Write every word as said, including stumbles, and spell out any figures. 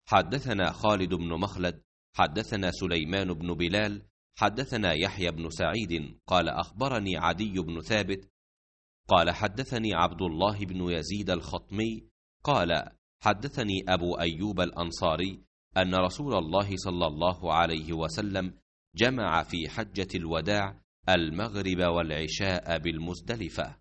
حدثنا خالد بن مخلد حدثنا سليمان بن بلال حدثنا يحيى بن سعيد قال أخبرني عدي بن ثابت قال حدثني عبد الله بن يزيد الخطمي قال حدثني أبو أيوب الأنصاري أن رسول الله صلى الله عليه وسلم جمع في حجة الوداع المغرب والعشاء بالمزدلفة.